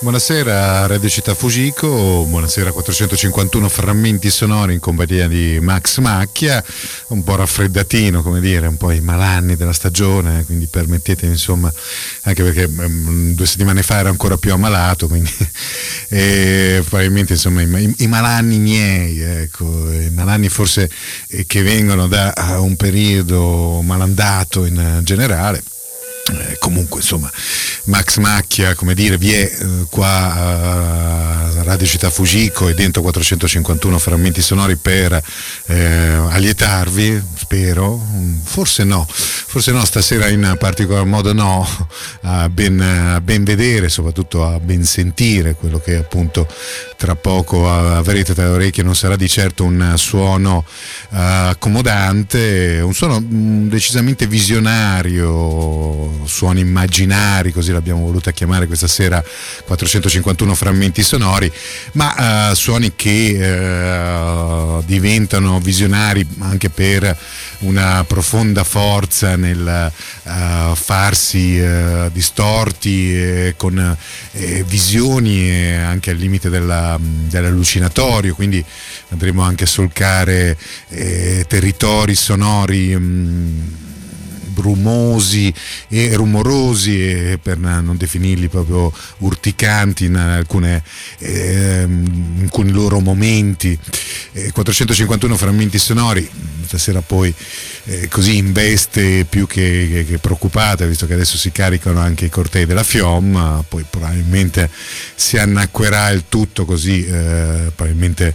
Buonasera Radio Città Fujiko, buonasera 451 frammenti sonori in compagnia di Max Macchia, un po' raffreddatino, come dire, un po' i malanni della stagione, quindi permettetemi, insomma, anche perché 2 settimane fa ero ancora più ammalato, quindi probabilmente insomma i malanni miei, ecco, i malanni forse che vengono da un periodo malandato in generale. Comunque insomma Max Macchia, come dire, vi è qua a Radio Città Fujiko e dentro 451 frammenti sonori per allietarvi, spero, forse no stasera in particolar modo no, a ben vedere, soprattutto a ben sentire quello che appunto tra poco avrete tra le orecchie. Non sarà di certo un suono accomodante, un suono decisamente visionario, suoni immaginari, così l'abbiamo voluta chiamare questa sera 451 frammenti sonori, ma suoni che diventano visionari anche per una profonda forza nel farsi distorti con visioni anche al limite dell'allucinatorio, quindi andremo anche a solcare territori sonori brumosi e rumorosi, per non definirli proprio urticanti in alcuni loro momenti. 451 frammenti sonori stasera poi così in veste più che preoccupata, visto che adesso si caricano anche i cortei della FIOM, poi probabilmente si annacquerà il tutto, così probabilmente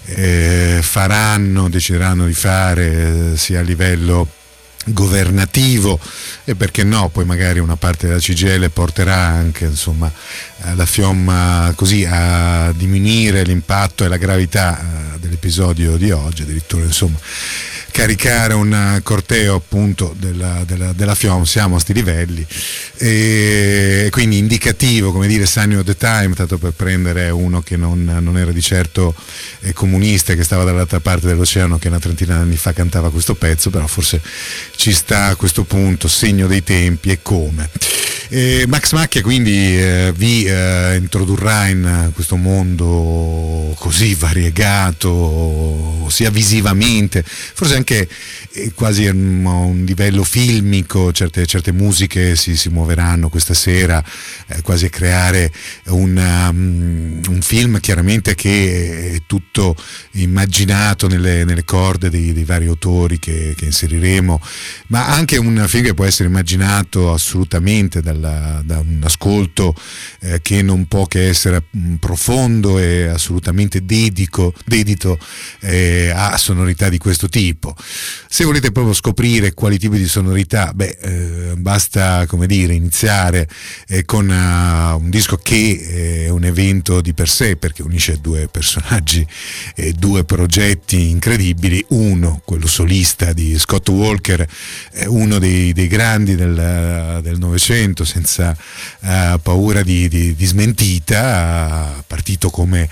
decideranno di fare sia a livello governativo e perché no poi magari una parte della CGIL porterà anche insomma la FIOM così a diminuire l'impatto e la gravità dell'episodio di oggi, addirittura insomma caricare un corteo appunto della FIOM. Siamo a sti livelli e quindi indicativo, come dire, sign of the time, tanto per prendere uno che non era di certo comunista, che stava dall'altra parte dell'oceano, che una trentina di anni fa cantava questo pezzo, però forse ci sta a questo punto, segno dei tempi e come. Max Macchia quindi vi introdurrà in questo mondo così variegato, sia visivamente, forse anche quasi a un livello filmico. Certe musiche si muoveranno questa sera quasi a creare un film chiaramente che è tutto immaginato nelle corde dei vari autori che inseriremo, ma anche un film che può essere immaginato assolutamente da un ascolto che non può che essere profondo e assolutamente dedito a sonorità di questo tipo. Se volete proprio scoprire quali tipi di sonorità, basta, come dire, iniziare con un disco che è un evento di per sé, perché unisce 2 personaggi e 2 progetti incredibili. Uno, quello solista di Scott Walker, uno dei grandi del Novecento, senza paura di smentita, partito come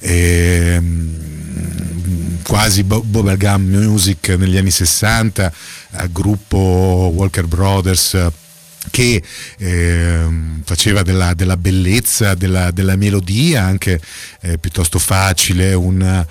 quasi bubblegum music negli anni 60, gruppo Walker Brothers, che faceva della bellezza, della melodia anche piuttosto facile, una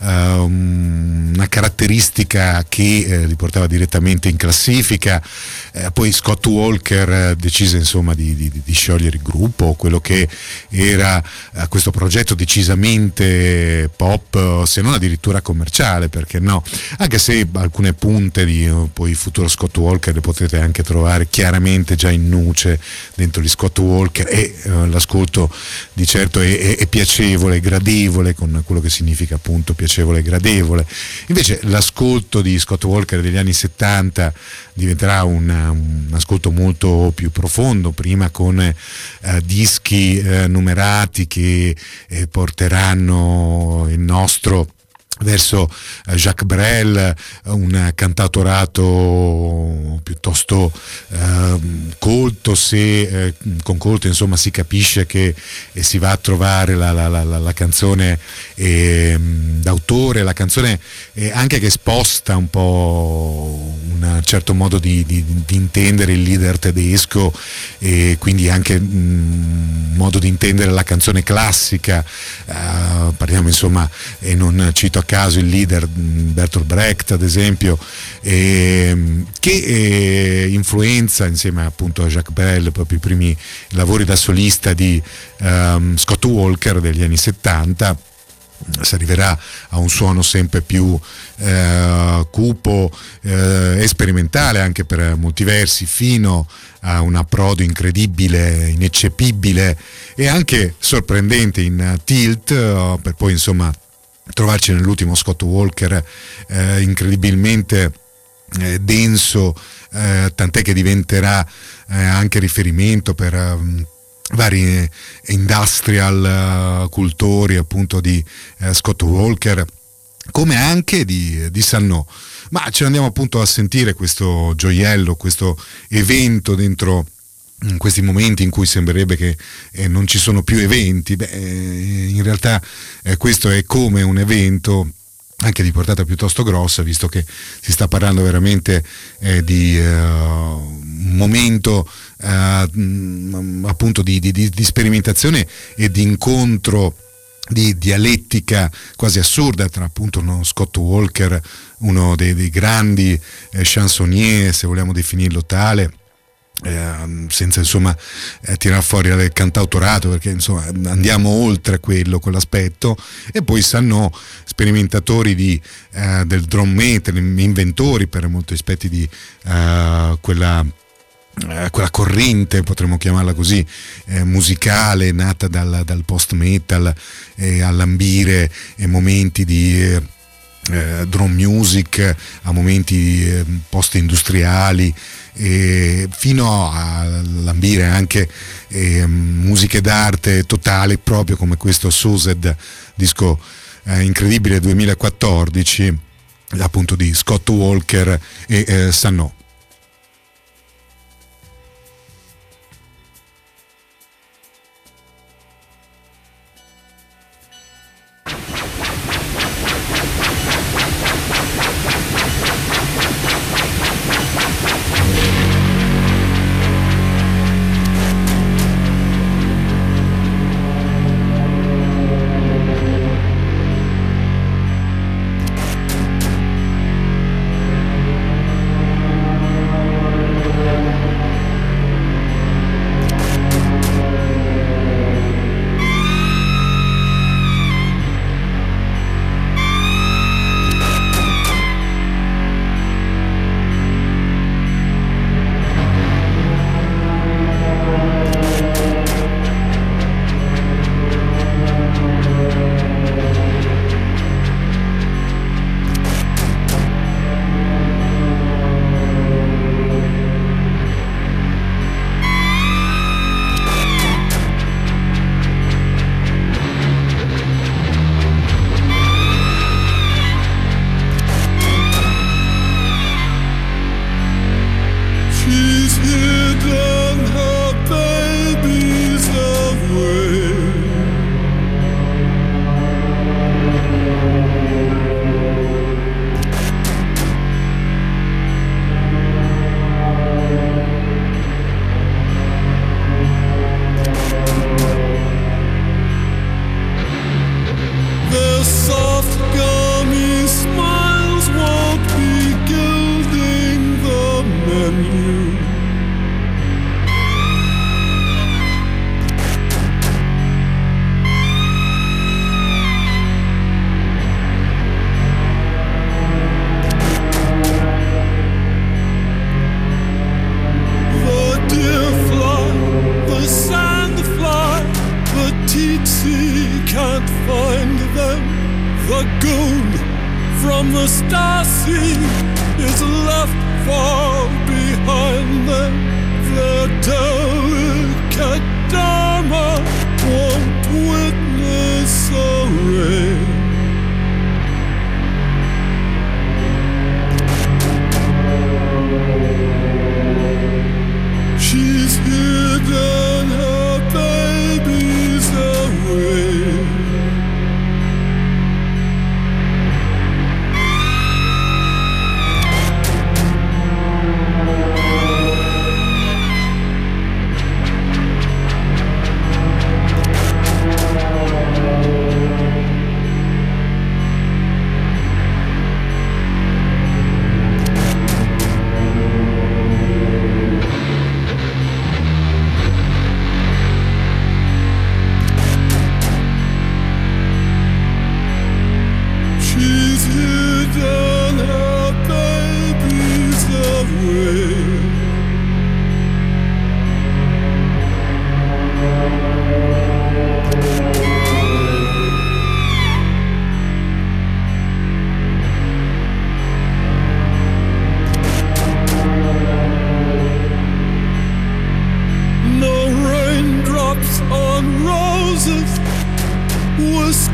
caratteristica che li portava direttamente in classifica. Poi Scott Walker decise insomma di sciogliere il gruppo, quello che era questo progetto decisamente pop, se non addirittura commerciale, perché no, anche se alcune punte di poi futuro Scott Walker le potete anche trovare chiaramente già in nuce dentro gli Scott Walker, e l'ascolto di certo è piacevole, gradevole, con quello che significa appunto piacevole e gradevole. Invece l'ascolto di Scott Walker degli anni 70 diventerà un ascolto molto più profondo, prima con dischi numerati che porteranno il nostro verso Jacques Brel, un cantautorato piuttosto colto, se con colto insomma si capisce che si va a trovare la canzone d'autore, la canzone anche che sposta un po' un certo modo di intendere il leader tedesco, e quindi anche un modo di intendere la canzone classica. Parliamo insomma, e non cito a caso il leader Bertolt Brecht ad esempio, che influenza insieme appunto a Jacques Brel proprio i primi lavori da solista di Scott Walker degli anni 70. Si arriverà a un suono sempre più cupo e sperimentale anche per molti versi, fino a un approdo incredibile, ineccepibile e anche sorprendente in Tilt, per poi insomma trovarci nell'ultimo Scott Walker incredibilmente denso, tant'è che diventerà anche riferimento per vari industrial cultori appunto di Scott Walker, come anche di Sannò. Ma ce ne andiamo appunto a sentire questo gioiello, questo evento dentro in questi momenti in cui sembrerebbe che non ci sono più eventi. In realtà questo è come un evento anche di portata piuttosto grossa, visto che si sta parlando veramente di un momento appunto di sperimentazione e di incontro, di dialettica quasi assurda tra appunto Scott Walker, uno dei grandi chansonnier, se vogliamo definirlo tale, senza insomma tirar fuori il cantautorato, perché insomma andiamo oltre quell'aspetto, e poi Sannò, sperimentatori del drum metal, inventori per molti aspetti di quella corrente, potremmo chiamarla così, musicale nata dal post metal, a lambire momenti di drum music, a momenti post industriali, fino a lambire anche musiche d'arte totale, proprio come questo Soused, disco incredibile 2014 appunto di Scott Walker e Sannò.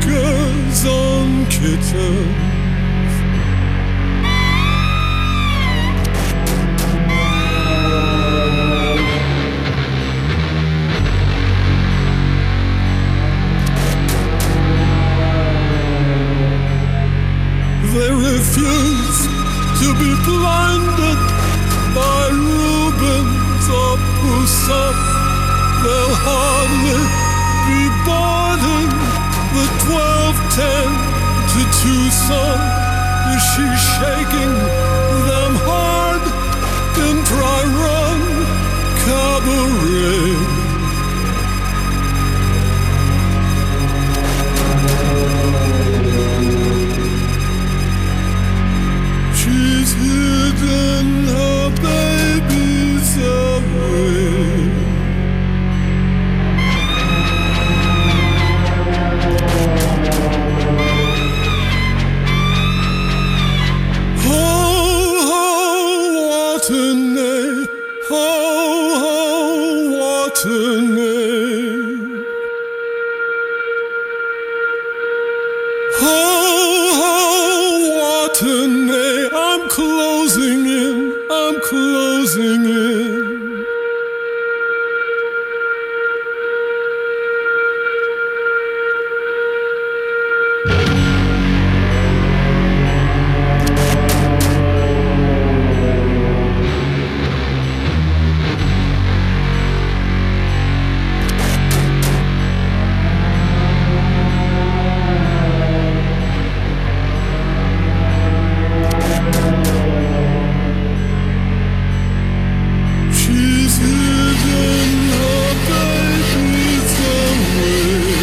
cockers on kittens. They refuse to be blinded by Rubens or Poussin. They'll hardly be boarding the 12:10 to Tucson. She's shaking them hard in dry run cabaret. She's hidden her babies away. Oh, what a name! Oh, what a name! Oh, what a name! I'm closing in. I'm closing in. She's hidden her babies away.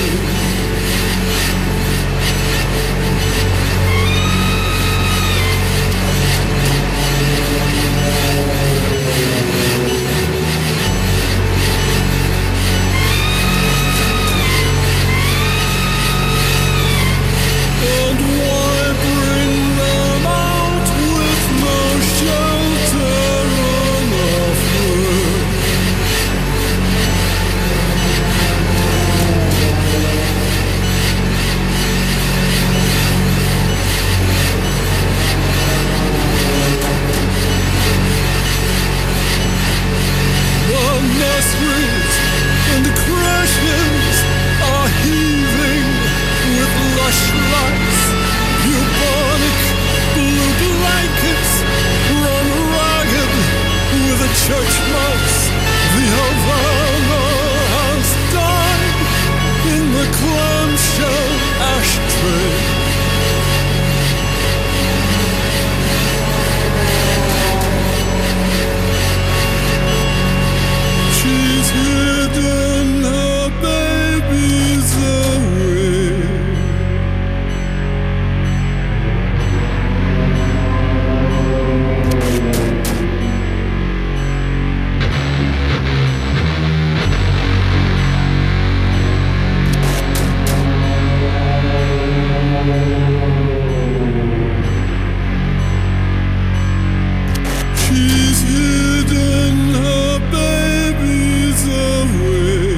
And why bring them out with no shelter on offer? The nurseries and the crashes are heaving with lush lights. Bubonic blue blankets run ragged with a church mouse. The Havana has died in the clamshell ashtray. She's hidden her babies away. She's hidden her babies away.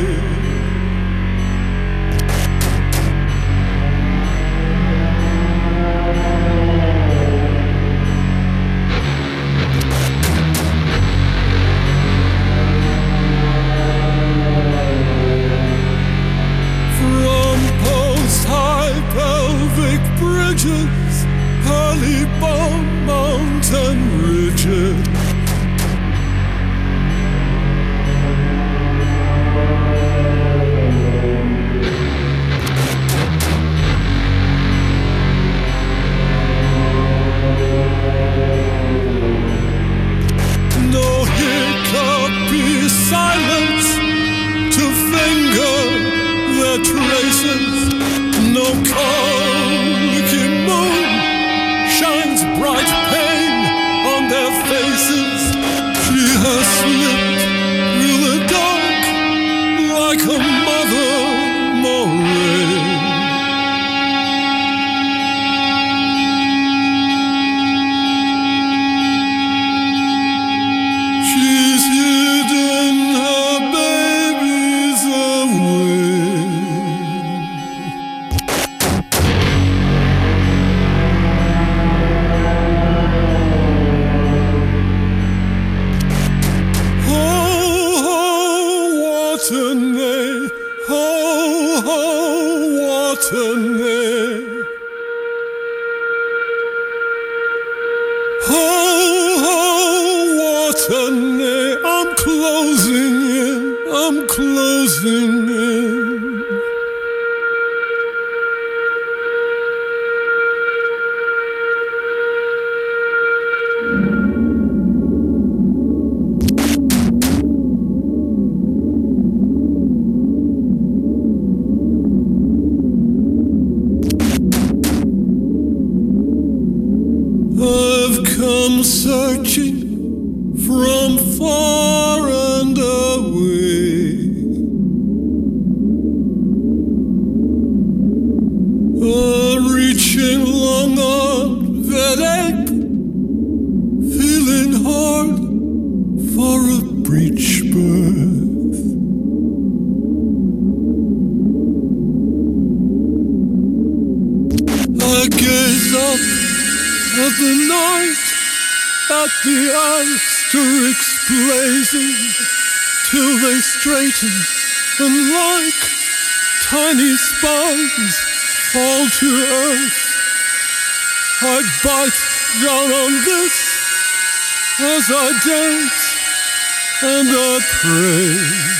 From post-high pelvic bridges, pearly bomb mountain ridges. No hiccupy silence to finger their traces. No colicky moon shines bright pain on their faces. She has slipped through the dark like a mother moray. She's hidden her babies away. destiny. I'm closing in, I'm closing in. I've come searching from far and away, reaching long on that ache, feeling hard for a breech birth. I gaze up at the night, at the asterisks blazing, till they straighten and like tiny spines fall to earth. I bite down on this as I dance and I pray.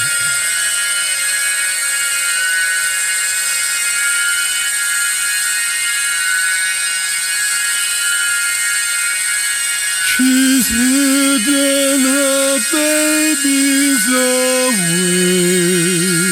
She's hidden her babies away.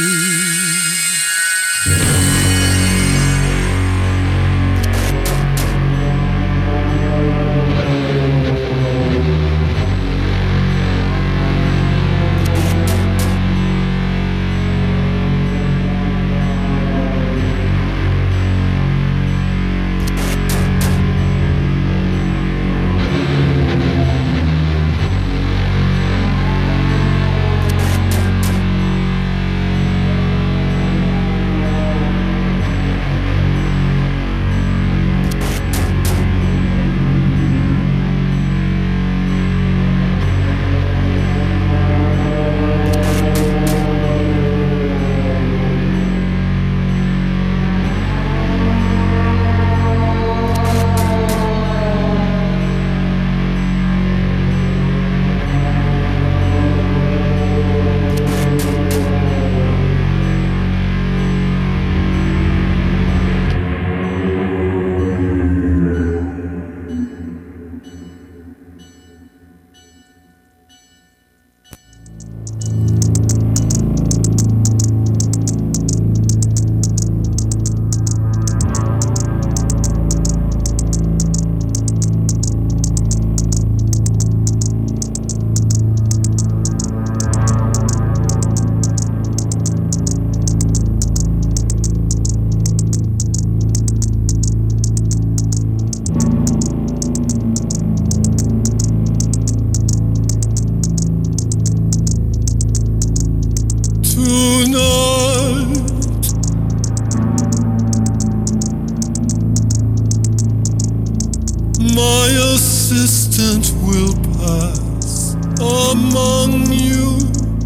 My assistant will pass among you.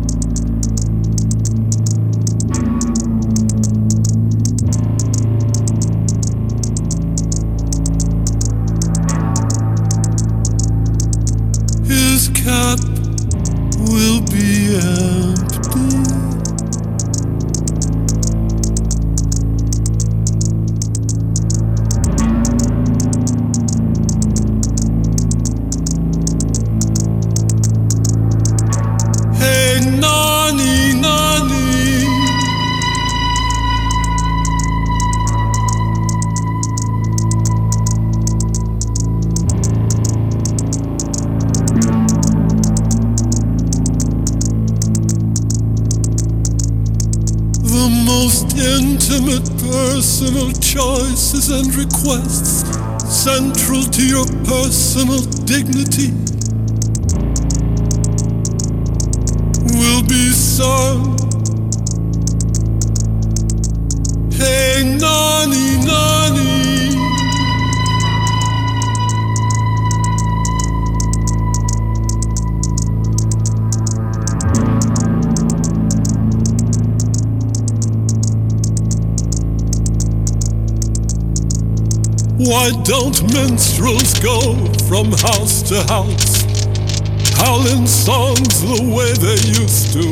His cap will be empty. Intimate personal choices and requests central to your personal dignity will be served. Hey, nani, nani. Why don't minstrels go from house to house, howling songs the way they used to.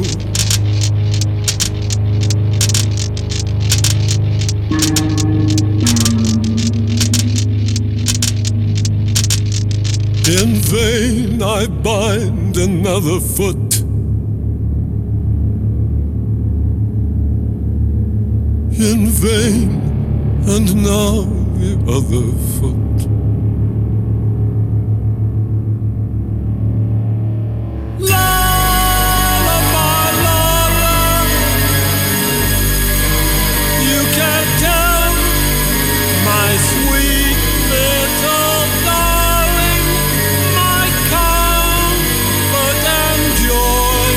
In vain I bind another foot. In vain, and now the other foot. Lullaby, lullaby, you can't tell my sweet little darling, my comfort and joy.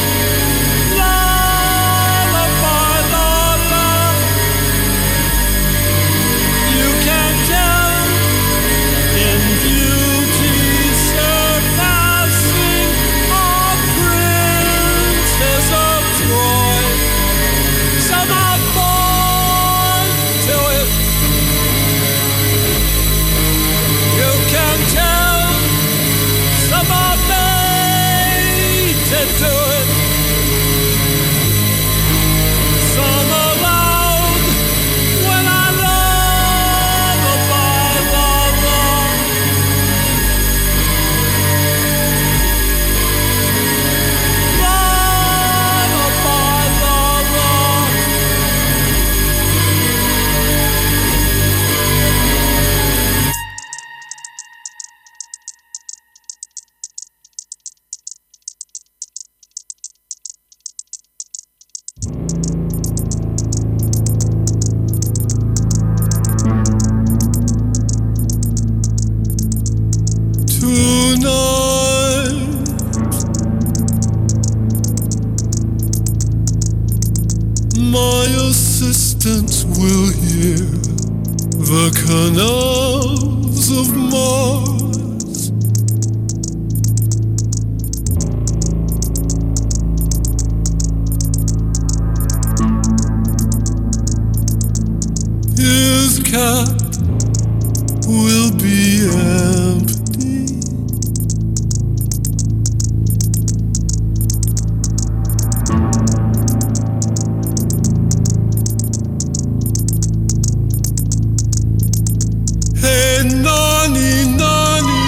Lullaby, lullaby, you can't tell in beauty surpassing our princess of Troy. Some are born to it. You can tell some are made to do it. Some are loud when I lullaby, lullaby. Lullaby, lullaby. Tonight, my assistant will hear the canals of Mars. His cap will be empty. Hey, Nani, Nani,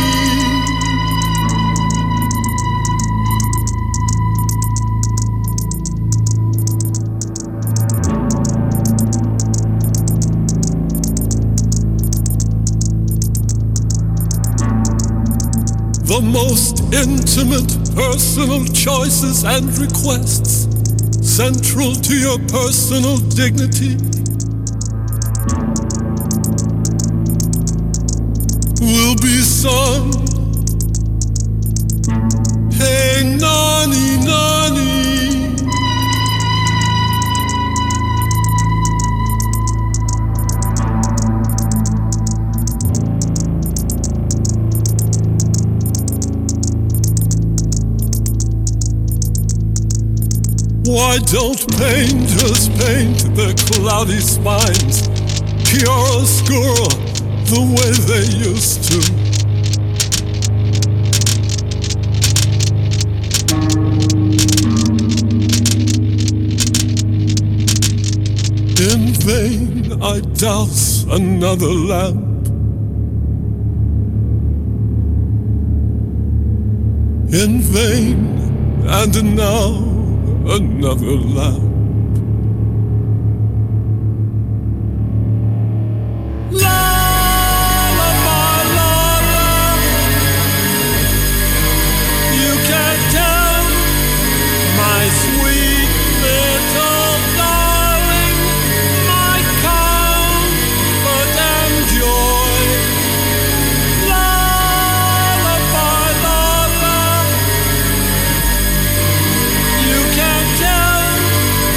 the most intimate personal choices and requests, central to your personal dignity, will be sung. Hey, Nani, Nani, why don't painters paint their cloudy spines chiaroscuro the way they used to? In vain I douse another lamp. In vain, and now another lamp. Lullaby, lullaby, you can't tell my sweet little darling, my comfort and joy. Lullaby, lullaby, you can't tell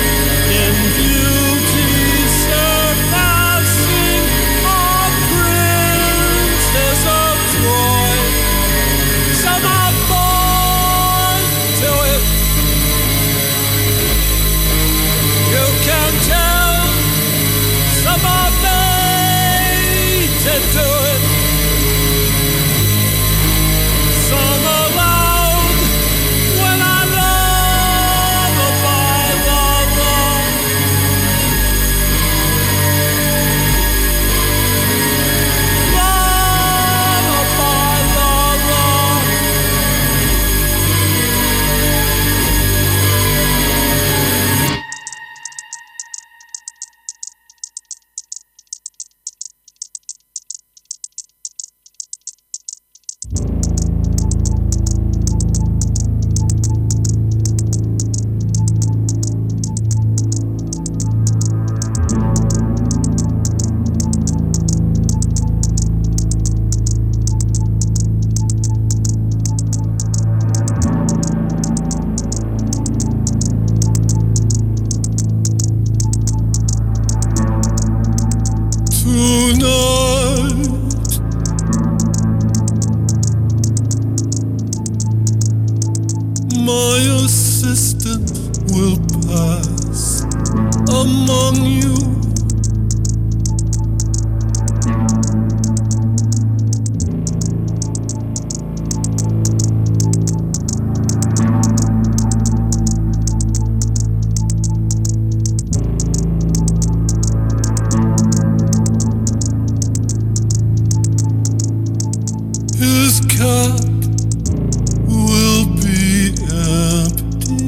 my assistant will pass among you. His cap will be empty.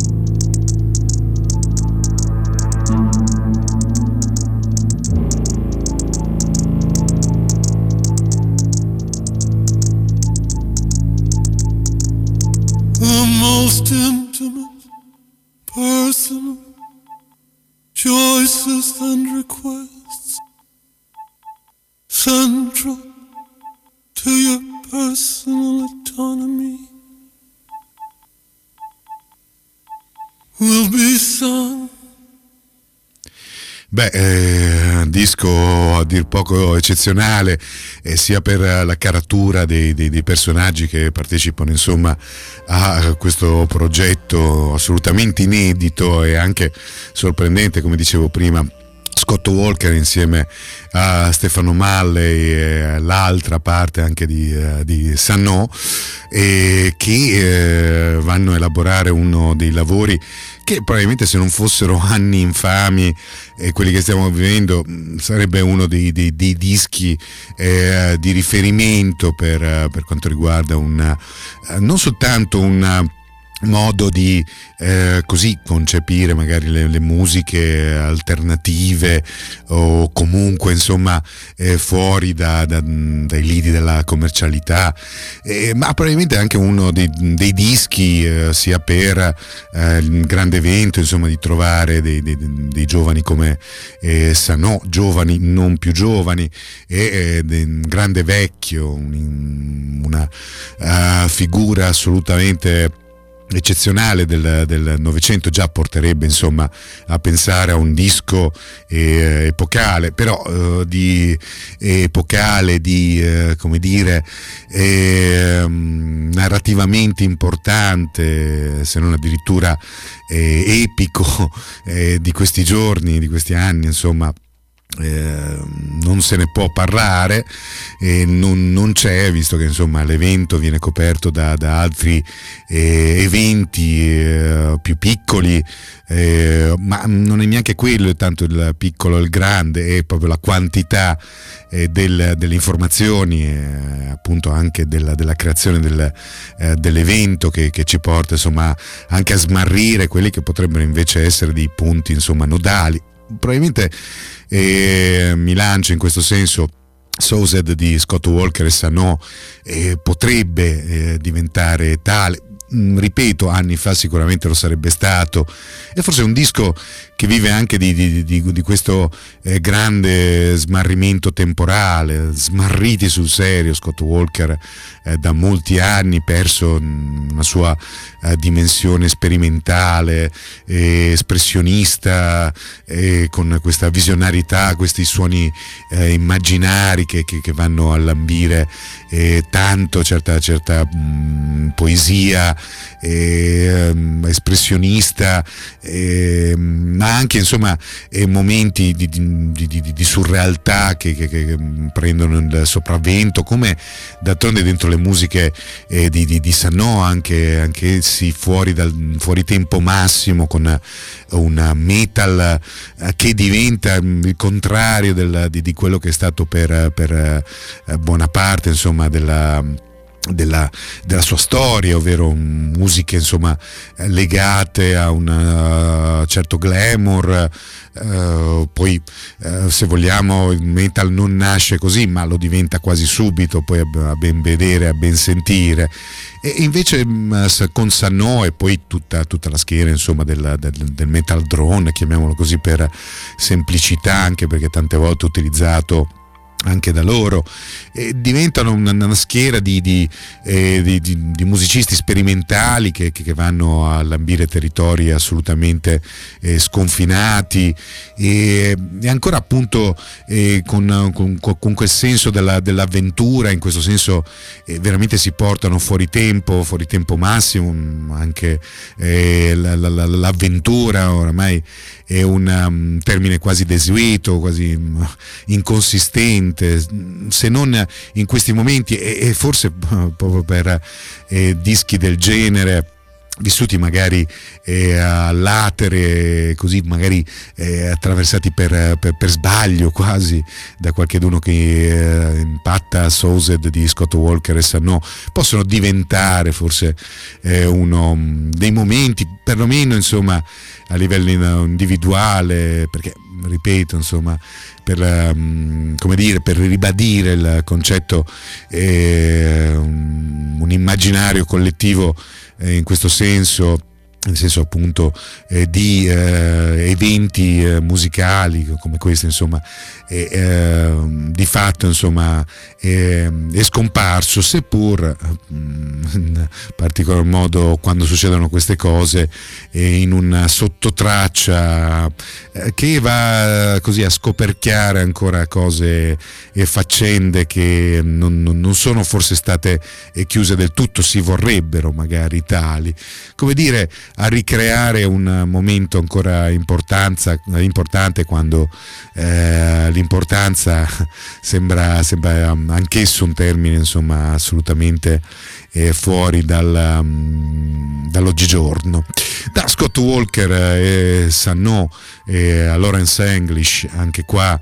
The most intimate, personal choices and requests, central to your personal autonomy, will be sung. Disco a dir poco eccezionale, sia per la caratura dei personaggi che partecipano insomma a questo progetto assolutamente inedito e anche sorprendente, come dicevo prima. Scott Walker insieme a Stefano Malley e l'altra parte anche di Sanò, che vanno a elaborare uno dei lavori che probabilmente, se non fossero anni infami quelli che stiamo vivendo, sarebbe uno dei dischi di riferimento per quanto riguarda non soltanto un modo di così concepire magari le musiche alternative o comunque insomma fuori dai lidi della commercialità, ma probabilmente anche uno dei dischi sia per il grande evento insomma di trovare dei giovani come Sanò, giovani non più giovani, e un grande vecchio, una figura assolutamente eccezionale del Novecento. Già porterebbe insomma a pensare a un disco epocale, però come dire, narrativamente importante, se non addirittura epico, di questi giorni, di questi anni, insomma. Non se ne può parlare, non c'è, visto che insomma l'evento viene coperto da altri eventi più piccoli, ma non è neanche quello tanto il piccolo e il grande, è proprio la quantità delle informazioni, appunto anche della creazione dell'evento che ci porta insomma anche a smarrire quelli che potrebbero invece essere dei punti insomma nodali. Probabilmente mi lancio in questo senso. Soused di Scott Walker e Sanò potrebbe diventare tale. Ripeto, anni fa sicuramente lo sarebbe stato, e forse è un disco che vive anche di questo grande smarrimento temporale. Smarriti sul serio, Scott Walker da molti anni perso una sua dimensione sperimentale, espressionista, con questa visionarietà, questi suoni immaginari che vanno a lambire tanto certa poesia espressionista, ma anche insomma momenti di surrealtà che prendono il sopravvento, come d'altronde dentro le musiche di Sanò, anche essi fuori tempo massimo, con un metal che diventa il contrario di quello che è stato per buona parte insomma della sua storia, ovvero musiche insomma legate a un certo glamour. Poi se vogliamo il metal non nasce così, ma lo diventa quasi subito, poi a ben vedere, a ben sentire. E invece con Sanò e poi tutta la schiera insomma del metal drone, chiamiamolo così per semplicità, anche perché tante volte ho utilizzato anche da loro, diventano una schiera di musicisti sperimentali che vanno a lambire territori assolutamente sconfinati, e ancora appunto con quel senso dell'avventura. In questo senso veramente si portano fuori tempo massimo, anche l'avventura oramai è un termine quasi desueto, quasi inconsistente, se non in questi momenti, e forse proprio per dischi del genere vissuti magari all'atere, così magari attraversati per sbaglio quasi da qualcheduno che impatta Soused di Scott Walker e Sanò, possono diventare forse uno dei momenti, perlomeno insomma a livello individuale, perché ripeto insomma per ribadire il concetto, un immaginario collettivo in questo senso, nel senso appunto di eventi musicali come questo, insomma di fatto insomma è scomparso, seppur in particolar modo quando succedono queste cose in una sottotraccia che va così a scoperchiare ancora cose e faccende che non sono forse state chiuse del tutto, si vorrebbero magari tali, come dire, a ricreare un momento ancora importante, quando l'importanza sembra anch'esso un termine insomma assolutamente fuori dall'oggigiorno. Da Scott Walker e Sanò a Lawrence English, anche qua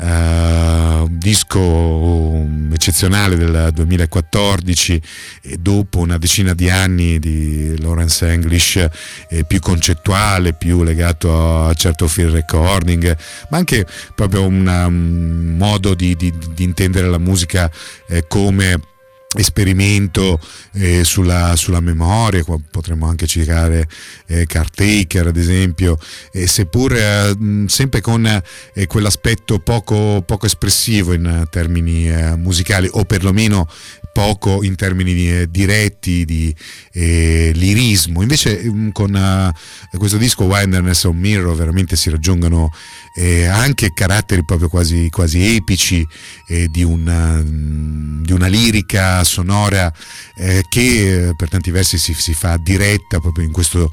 un disco eccezionale del 2014, e dopo una decina di anni di Lawrence English più concettuale, più legato a certo field recording, ma anche proprio un modo di intendere la musica come esperimento sulla memoria. Potremmo anche citare Caretaker ad esempio, seppur sempre con quell'aspetto poco espressivo in termini musicali, o perlomeno poco in termini diretti di lirismo. Invece con questo disco Wilderness on Mirror veramente si raggiungono anche caratteri proprio quasi epici di una lirica sonora che per tanti versi si fa diretta proprio in questo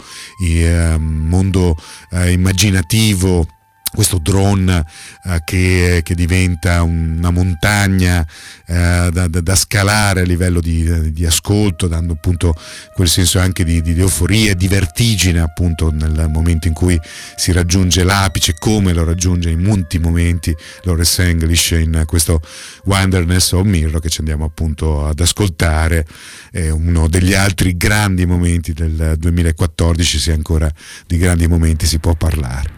mondo immaginativo, questo drone che diventa una montagna da scalare a livello di ascolto, dando appunto quel senso anche di euforia e di vertigine appunto nel momento in cui si raggiunge l'apice, come lo raggiunge in molti momenti Lawrence English in questo Wilderness on Mirror che ci andiamo appunto ad ascoltare. Uno degli altri grandi momenti del 2014, se ancora di grandi momenti si può parlare.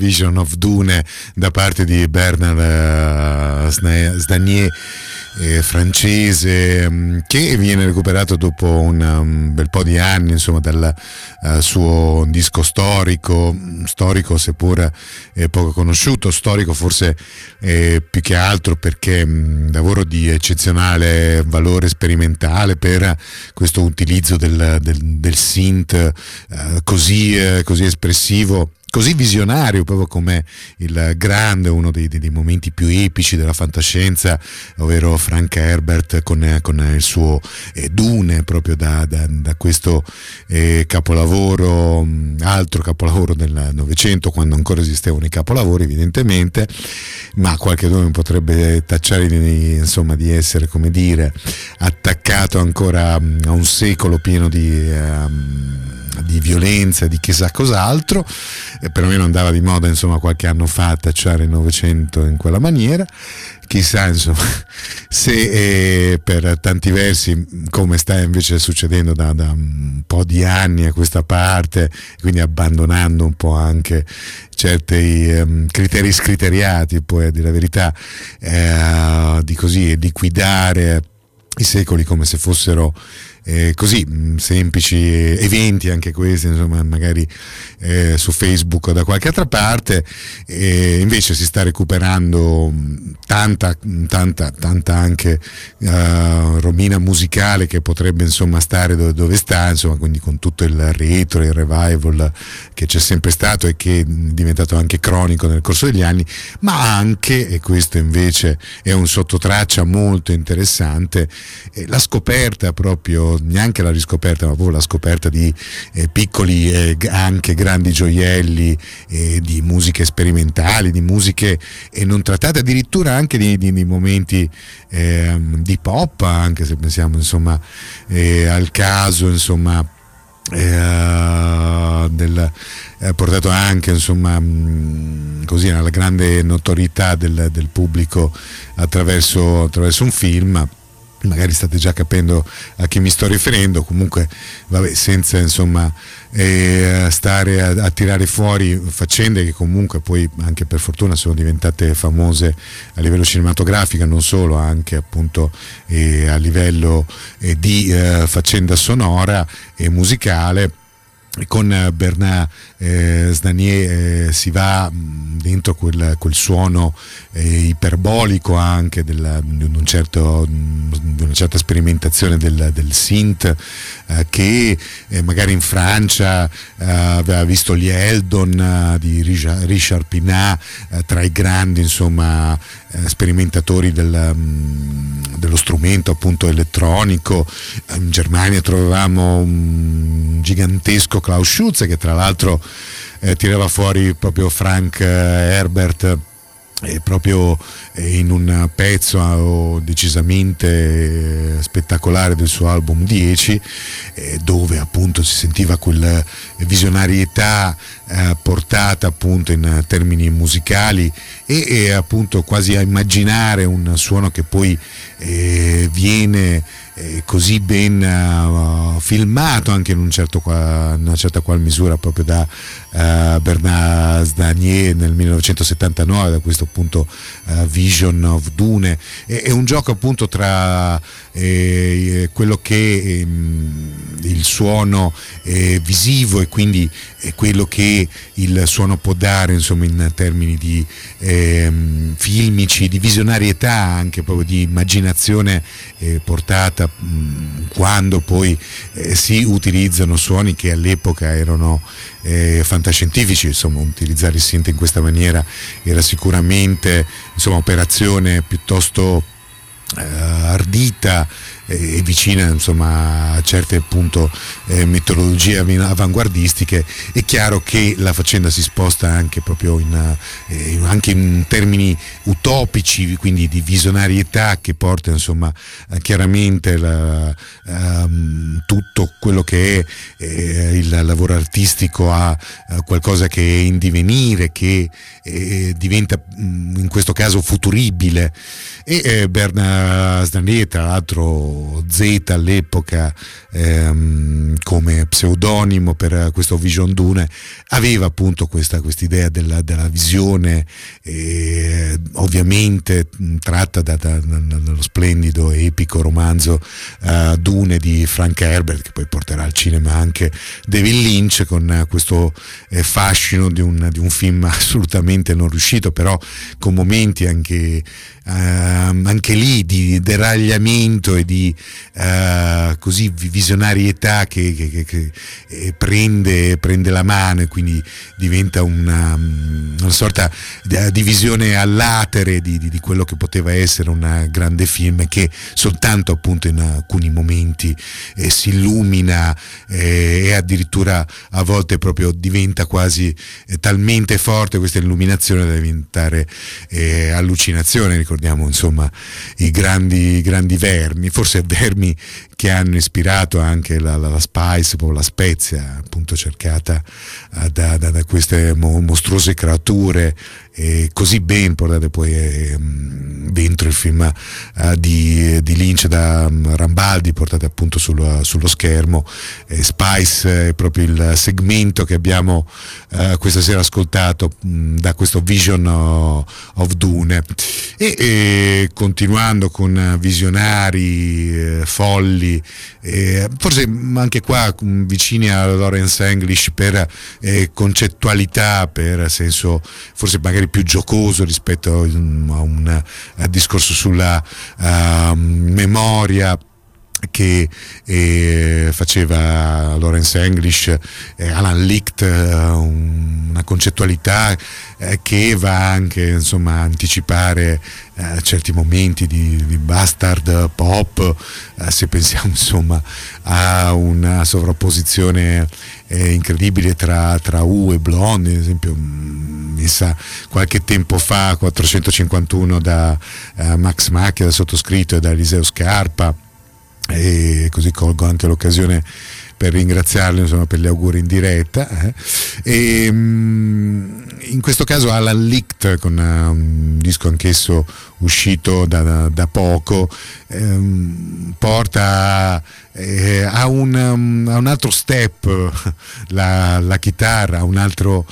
Vision of Dune da parte di Bernard Snanier, francese, che viene recuperato dopo un bel po' di anni, insomma, dal suo disco storico seppur poco conosciuto, storico forse più che altro perché lavoro di eccezionale valore sperimentale per questo utilizzo del synth così espressivo, così visionario, proprio come il grande, uno dei momenti più epici della fantascienza, ovvero Frank Herbert con il suo Dune, proprio da questo capolavoro, altro capolavoro del Novecento, quando ancora esistevano i capolavori evidentemente, ma qualche uno potrebbe tacciare di essere, come dire, attaccato ancora a un secolo pieno di violenza, di chissà cos'altro, perlomeno andava di moda, insomma, qualche anno fa tacciare il Novecento in quella maniera. Chissà, insomma, se per tanti versi, come sta invece succedendo da un po' di anni a questa parte, quindi abbandonando un po' anche certi criteri scriteriati, poi a dire la verità, di così liquidare i secoli come se fossero così semplici eventi, anche questi, insomma, magari su Facebook o da qualche altra parte, invece si sta recuperando tanta anche robina musicale che potrebbe, insomma, stare dove sta, insomma, quindi con tutto il retro, il revival che c'è sempre stato e che è diventato anche cronico nel corso degli anni, ma anche, e questo invece è un sottotraccia molto interessante, la scoperta, proprio neanche la riscoperta, ma proprio la scoperta di piccoli e anche grandi gioielli di musiche sperimentali, di musiche non trattate, addirittura anche di momenti di pop, anche se pensiamo, insomma, al caso, insomma, portato anche, insomma, così alla grande notorietà del pubblico attraverso un film. Magari state già capendo a chi mi sto riferendo, comunque vabbè, senza, insomma, stare a tirare fuori faccende che comunque poi anche per fortuna sono diventate famose a livello cinematografico, non solo, anche appunto a livello di faccenda sonora e musicale. Con Bernard Snanier si va dentro quel suono iperbolico anche di una certa sperimentazione del synth che magari in Francia aveva visto gli Eldon di Richard Pinat tra i grandi, insomma, sperimentatori dello strumento appunto elettronico. In Germania trovavamo un gigantesco Klaus Schulze che tra l'altro tirava fuori proprio Frank Herbert proprio in un pezzo decisamente spettacolare del suo album 10, dove appunto si sentiva quella visionarietà portata appunto in termini musicali e appunto quasi a immaginare un suono che poi viene così ben filmato anche in una certa qual misura proprio da Bernard Snanier nel 1979, da questo appunto Vision of Dune. È un gioco appunto tra quello che il suono visivo e quindi quello che il suono può dare, insomma, in termini di filmici, di visionarietà, anche proprio di immaginazione portata quando poi si utilizzano suoni che all'epoca erano fantascientifici. Insomma, utilizzare il synth in questa maniera era sicuramente, insomma, operazione piuttosto ardita e vicina, insomma, a certe appunto metodologie avanguardistiche. È chiaro che la faccenda si sposta anche proprio anche in termini utopici, quindi di visionarietà, che porta, insomma, chiaramente tutto quello che è il lavoro artistico a qualcosa che è in divenire, che diventa in questo caso futuribile. E Bernard Snanier, tra l'altro, usato Z all'epoca come pseudonimo per questo Vision Dune, aveva appunto questa idea della visione, ovviamente tratta dallo splendido epico romanzo Dune di Frank Herbert, che poi porterà al cinema anche David Lynch, con questo fascino di un film assolutamente non riuscito, però con momenti anche lì di deragliamento e di così visionarietà che prende la mano, e quindi diventa una sorta di visione all'atere di quello che poteva essere un grande film, che soltanto appunto in alcuni momenti si illumina e addirittura a volte proprio diventa quasi talmente forte questa illuminazione da diventare allucinazione. Ricordiamo insomma i grandi vermi, forse vermi che hanno ispirato anche la spice, proprio la spezia appunto cercata da queste mostruose creature, così ben portate poi dentro il film di Lynch da Rambaldi, portate appunto sullo schermo. Spice è proprio il segmento che abbiamo questa sera ascoltato da questo Vision of Dune, e continuando con visionari folli, forse anche qua vicini a Lawrence English per concettualità, per senso forse magari più giocoso rispetto a un discorso sulla memoria che faceva Lawrence English, Alan Licht, una concettualità che va anche insomma a anticipare certi momenti di bastard pop, se pensiamo insomma a una sovrapposizione incredibile tra Who e Blonde, ad esempio messa qualche tempo fa, 451 da Max Macchia, da sottoscritto, e da Eliseo Scarpa. E così colgo anche l'occasione per ringraziarli insomma per gli auguri in diretta, e in questo caso Alan Licht, con un disco anch'esso uscito da poco, porta a un altro step la chitarra, a un altro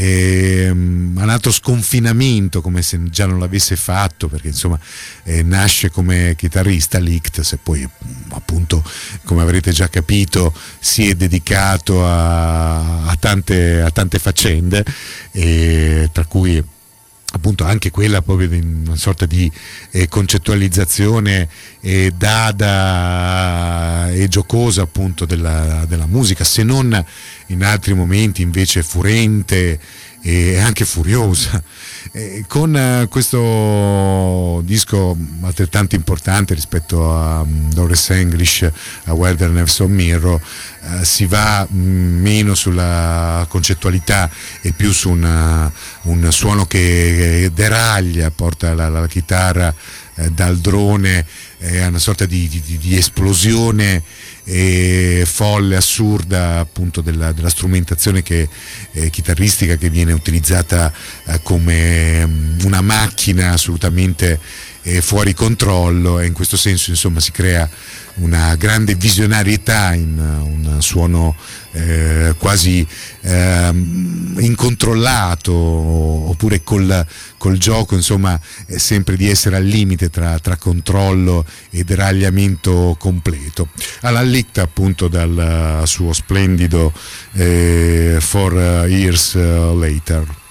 sconfinamento, come se già non l'avesse fatto, perché insomma nasce come chitarrista Licht, se poi appunto, come avrete già capito, si è dedicato a tante faccende, tra cui appunto anche quella proprio di una sorta di concettualizzazione dada e giocosa appunto della musica, se non in altri momenti invece furente e anche furiosa. Con questo disco altrettanto importante rispetto a Lawrence English, a Wilderness of Mirror, si va meno sulla concettualità e più su un suono che deraglia, porta la chitarra dal drone a una sorta di esplosione folle, assurda appunto della strumentazione chitarristica, che viene utilizzata come una macchina assolutamente fuori controllo, e in questo senso insomma si crea una grande visionarietà in un suono quasi incontrollato, oppure col gioco insomma sempre di essere al limite tra controllo e deragliamento completo. Alan Licht appunto dal suo splendido 4 Years Later.